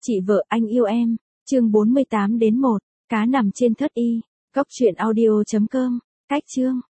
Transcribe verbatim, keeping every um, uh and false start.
Chị vợ anh yêu em, chương bốn mươi tám đến một, cá nằm trên thớt y, góc truyện audio chấm com, cách chương.